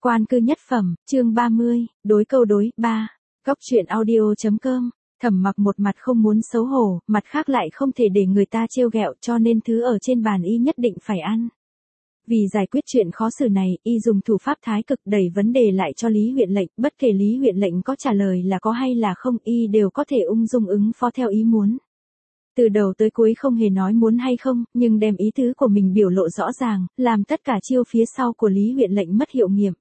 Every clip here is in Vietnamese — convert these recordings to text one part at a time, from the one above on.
Quan cư nhất phẩm, chương 30, đối câu đối, 3. Góc truyện audio.com. Thẩm Mặc một mặt không muốn xấu hổ, mặt khác lại không thể để người ta trêu ghẹo, cho nên thứ ở trên bàn y nhất định phải ăn. Vì giải quyết chuyện khó xử này, y dùng thủ pháp thái cực đẩy vấn đề lại cho Lý huyện lệnh, bất kể Lý huyện lệnh có trả lời là có hay là không, y đều có thể ung dung ứng phó theo ý muốn. Từ đầu tới cuối không hề nói muốn hay không, nhưng đem ý tứ của mình biểu lộ rõ ràng, làm tất cả chiêu phía sau của Lý huyện lệnh mất hiệu nghiệm.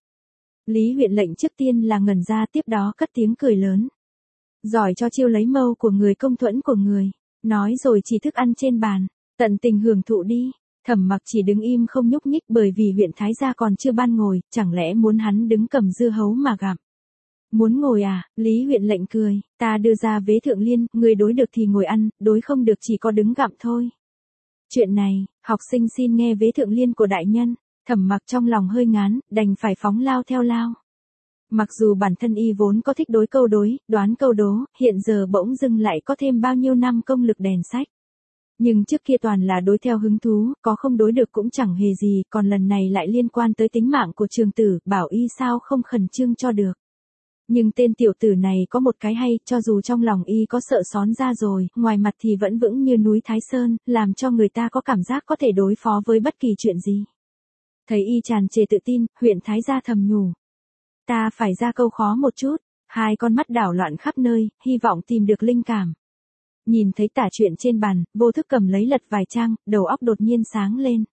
Lý huyện lệnh trước tiên là ngẩn ra, tiếp đó cất tiếng cười lớn. Giỏi cho chiêu lấy mâu của người, công thuẫn của người. Nói rồi chỉ thức ăn trên bàn, tận tình hưởng thụ đi. Thẩm Mặc chỉ đứng im không nhúc nhích, bởi vì huyện thái gia còn chưa ban ngồi, chẳng lẽ muốn hắn đứng cầm dưa hấu mà gặm. Muốn ngồi à? Lý huyện lệnh cười, ta đưa ra vế thượng liên, người đối được thì ngồi ăn, đối không được chỉ có đứng gặm thôi. Chuyện này, học sinh xin nghe vế thượng liên của đại nhân. Thẩm Mặc trong lòng hơi ngán, đành phải phóng lao theo lao. Mặc dù bản thân y vốn có thích đối câu đối, đoán câu đố, hiện giờ bỗng dưng lại có thêm bao nhiêu năm công lực đèn sách. Nhưng trước kia toàn là đối theo hứng thú, có không đối được cũng chẳng hề gì, còn lần này lại liên quan tới tính mạng của trường tử, bảo y sao không khẩn trương cho được. Nhưng tên tiểu tử này có một cái hay, cho dù trong lòng y có sợ xón ra rồi, ngoài mặt thì vẫn vững như núi Thái Sơn, làm cho người ta có cảm giác có thể đối phó với bất kỳ chuyện gì. Thấy y tràn trề tự tin, huyện thái gia thầm nhủ. Ta phải ra câu khó một chút. Hai con mắt đảo loạn khắp nơi, hy vọng tìm được linh cảm. Nhìn thấy tả truyện trên bàn, vô thức cầm lấy lật vài trang, đầu óc đột nhiên sáng lên.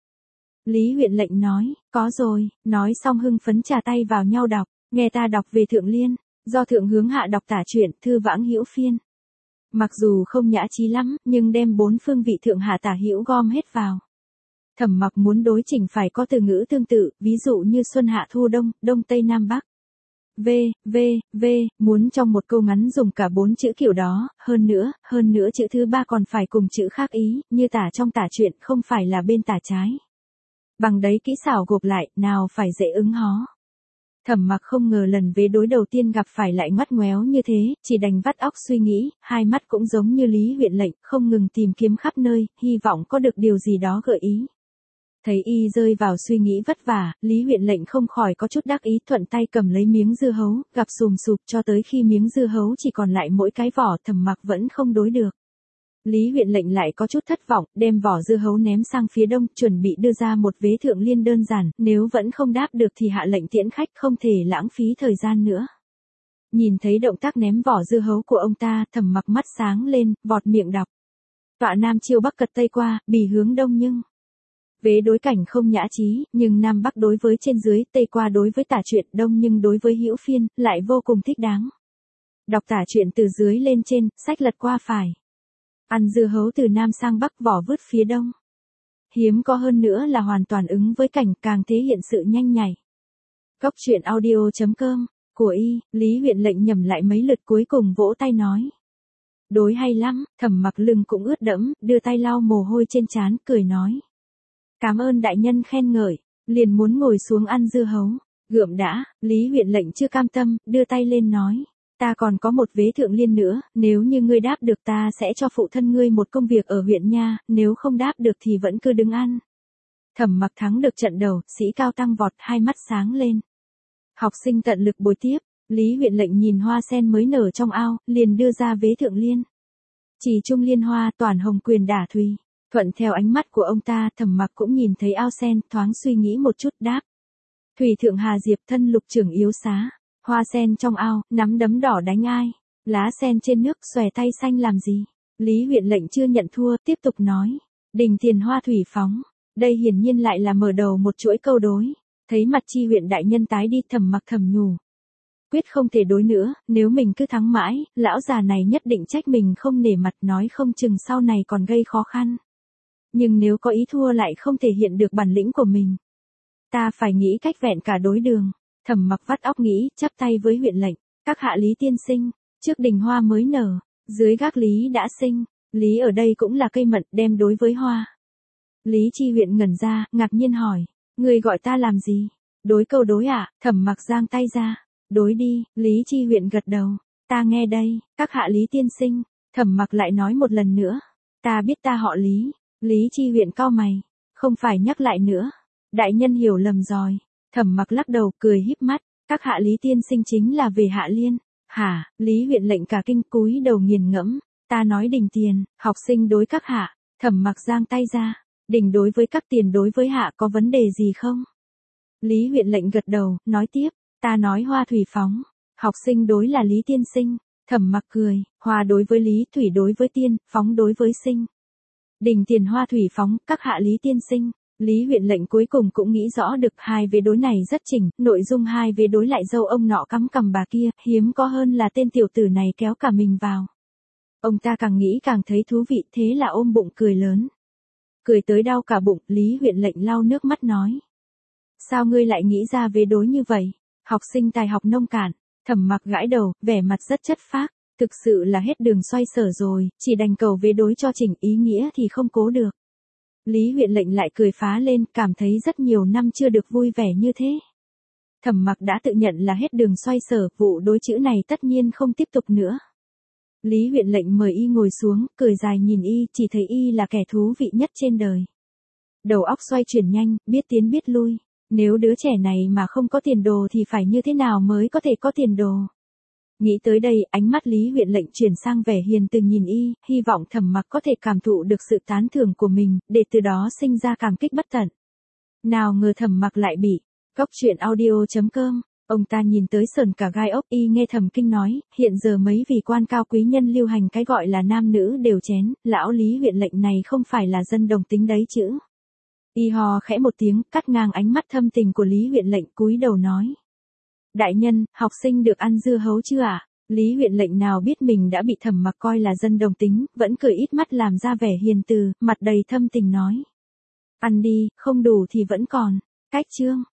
Lý huyện lệnh nói, có rồi, nói xong hưng phấn trà tay vào nhau đọc, nghe ta đọc về thượng liên, do thượng hướng hạ đọc tả truyện, thư vãng hữu phiên. Mặc dù không nhã trí lắm, nhưng đem bốn phương vị thượng hạ tả hữu gom hết vào. Thẩm Mặc muốn đối chỉnh phải có từ ngữ tương tự, ví dụ như xuân hạ thu đông, đông tây nam bắc. Muốn trong một câu ngắn dùng cả 4 chữ kiểu đó, hơn nữa chữ thứ 3 còn phải cùng chữ khác ý, như tả trong tả truyện không phải là bên tả trái. Bằng đấy kỹ xảo gộp lại, nào phải dễ ứng hó. Thẩm Mặc không ngờ lần vế đối đầu tiên gặp phải lại ngoắt ngoéo như thế, chỉ đành vắt óc suy nghĩ, hai mắt cũng giống như Lý huyện lệnh, không ngừng tìm kiếm khắp nơi, hy vọng có được điều gì đó gợi ý. Thấy y rơi vào suy nghĩ vất vả, Lý huyện lệnh không khỏi có chút đắc ý, thuận tay cầm lấy miếng dưa hấu, gặp sùm sụp cho tới khi miếng dưa hấu chỉ còn lại mỗi cái vỏ. Thẩm Mặc vẫn không đối được. Lý huyện lệnh lại có chút thất vọng, đem vỏ dưa hấu ném sang phía đông, chuẩn bị đưa ra một vế thượng liên đơn giản, nếu vẫn không đáp được thì hạ lệnh tiễn khách, không thể lãng phí thời gian nữa. Nhìn thấy động tác ném vỏ dưa hấu của ông ta, Thẩm Mặc mắt sáng lên, vọt miệng đọc. Tọa nam chiêu bắc cật tây qua, bì hướng đông nhưng. Vế đối cảnh không nhã trí, nhưng nam bắc đối với trên dưới, tây qua đối với tả truyện, đông nhưng đối với hữu phiên, lại vô cùng thích đáng. Đọc tả truyện từ dưới lên trên, sách lật qua phải. Ăn dưa hấu từ nam sang bắc, vỏ vứt phía đông. Hiếm có hơn nữa là hoàn toàn ứng với cảnh, càng thể hiện sự nhanh nhạy. Góc truyện audio.com, của y, Lý huyện lệnh nhẩm lại mấy lượt cuối cùng vỗ tay nói. Đối hay lắm. Thẩm Mặc lưng cũng ướt đẫm, đưa tay lau mồ hôi trên trán, cười nói. Cảm ơn đại nhân khen ngợi, liền muốn ngồi xuống ăn dưa hấu. Gượm đã. Lý huyện lệnh chưa cam tâm, đưa tay lên nói. Ta còn có một vế thượng liên nữa, nếu như ngươi đáp được ta sẽ cho phụ thân ngươi một công việc ở huyện nha, nếu không đáp được thì vẫn cứ đứng ăn. Thẩm Mặc thắng được trận đầu, sĩ cao tăng vọt, hai mắt sáng lên. Học sinh tận lực bồi tiếp. Lý huyện lệnh nhìn hoa sen mới nở trong ao, liền đưa ra vế thượng liên. Chỉ trung liên hoa, toàn hồng quyền đả thùy. Thuận theo ánh mắt của ông ta, Thẩm Mặc cũng nhìn thấy ao sen, thoáng suy nghĩ một chút, đáp. Thủy thượng hà diệp, thân lục trưởng yếu xá. Hoa sen trong ao, nắm đấm đỏ đánh ai. Lá sen trên nước, xòe tay xanh làm gì. Lý huyện lệnh chưa nhận thua, tiếp tục nói. Đình tiền hoa thủy phóng. Đây hiển nhiên lại là mở đầu một chuỗi câu đối. Thấy mặt chi huyện đại nhân tái đi, Thẩm Mặc thầm nhủ. Quyết không thể đối nữa, nếu mình cứ thắng mãi, lão già này nhất định trách mình không nể mặt, nói không chừng sau này còn gây khó khăn. Nhưng nếu có ý thua lại không thể hiện được bản lĩnh của mình. Ta phải nghĩ cách vẹn cả đối đường. Thẩm Mặc vắt óc nghĩ, chắp tay với huyện lệnh. Các hạ Lý tiên sinh, trước đình hoa mới nở, dưới gác Lý đã sinh. Lý ở đây cũng là cây mận, đem đối với hoa. Lý chi huyện ngẩn ra, ngạc nhiên hỏi. Người gọi ta làm gì? Đối câu đối ạ. Thẩm Mặc giang tay ra. Đối đi. Lý chi huyện gật đầu. Ta nghe đây. Các hạ Lý tiên sinh. Thẩm Mặc lại nói một lần nữa. Ta biết ta họ Lý. Lý chi huyện cau mày. Không phải nhắc lại nữa. Đại nhân hiểu lầm rồi. Thẩm Mặc lắc đầu cười híp mắt, các hạ Lý tiên sinh chính là về Hạ Liên. Hả? Lý huyện lệnh cả kinh cúi đầu nghiền ngẫm, ta nói Đình tiền, học sinh đối các hạ. Thẩm Mặc giang tay ra, Đình đối với các tiền đối với hạ có vấn đề gì không? Lý huyện lệnh gật đầu, nói tiếp, ta nói Hoa Thủy phóng, học sinh đối là Lý tiên sinh. Thẩm Mặc cười, Hoa đối với Lý, Thủy đối với tiên, phóng đối với sinh. Đình tiền Hoa Thủy phóng, các hạ Lý tiên sinh. Lý huyện lệnh cuối cùng cũng nghĩ rõ được hai vế đối này rất chỉnh, nội dung hai vế đối lại dâu ông nọ cắm cằm bà kia, hiếm có hơn là tên tiểu tử này kéo cả mình vào. Ông ta càng nghĩ càng thấy thú vị, thế là ôm bụng cười lớn. Cười tới đau cả bụng, Lý huyện lệnh lau nước mắt nói. Sao ngươi lại nghĩ ra vế đối như vậy? Học sinh tài học nông cạn. Thẩm Mặc gãi đầu, vẻ mặt rất chất phác, thực sự là hết đường xoay sở rồi, chỉ đành cầu vế đối cho chỉnh, ý nghĩa thì không cố được. Lý huyện lệnh lại cười phá lên, cảm thấy rất nhiều năm chưa được vui vẻ như thế. Thẩm Mặc đã tự nhận là hết đường xoay sở, vụ đối chữ này tất nhiên không tiếp tục nữa. Lý huyện lệnh mời y ngồi xuống, cười dài nhìn y, chỉ thấy y là kẻ thú vị nhất trên đời. Đầu óc xoay chuyển nhanh, biết tiến biết lui. Nếu đứa trẻ này mà không có tiền đồ thì phải như thế nào mới có thể có tiền đồ. Nghĩ tới đây, ánh mắt Lý huyện lệnh chuyển sang vẻ hiền từ nhìn y, hy vọng Thẩm Mặc có thể cảm thụ được sự tán thưởng của mình, để từ đó sinh ra cảm kích bất tận. Nào ngờ Thẩm Mặc lại bị. Cốc truyện audio.com, ông ta nhìn tới sờn cả gai ốc, y nghe Thẩm Kinh nói, hiện giờ mấy vị quan cao quý nhân lưu hành cái gọi là nam nữ đều chén, lão Lý huyện lệnh này không phải là dân đồng tính đấy chứ. Y hò khẽ một tiếng, cắt ngang ánh mắt thâm tình của Lý huyện lệnh, cúi đầu nói. Đại nhân, học sinh được ăn dưa hấu chưa ạ? Lý huyện lệnh nào biết mình đã bị Thẩm Mặc coi là dân đồng tính, vẫn cười ít mắt làm ra vẻ hiền từ, mặt đầy thâm tình nói. Ăn đi, không đủ thì vẫn còn. Cách chương.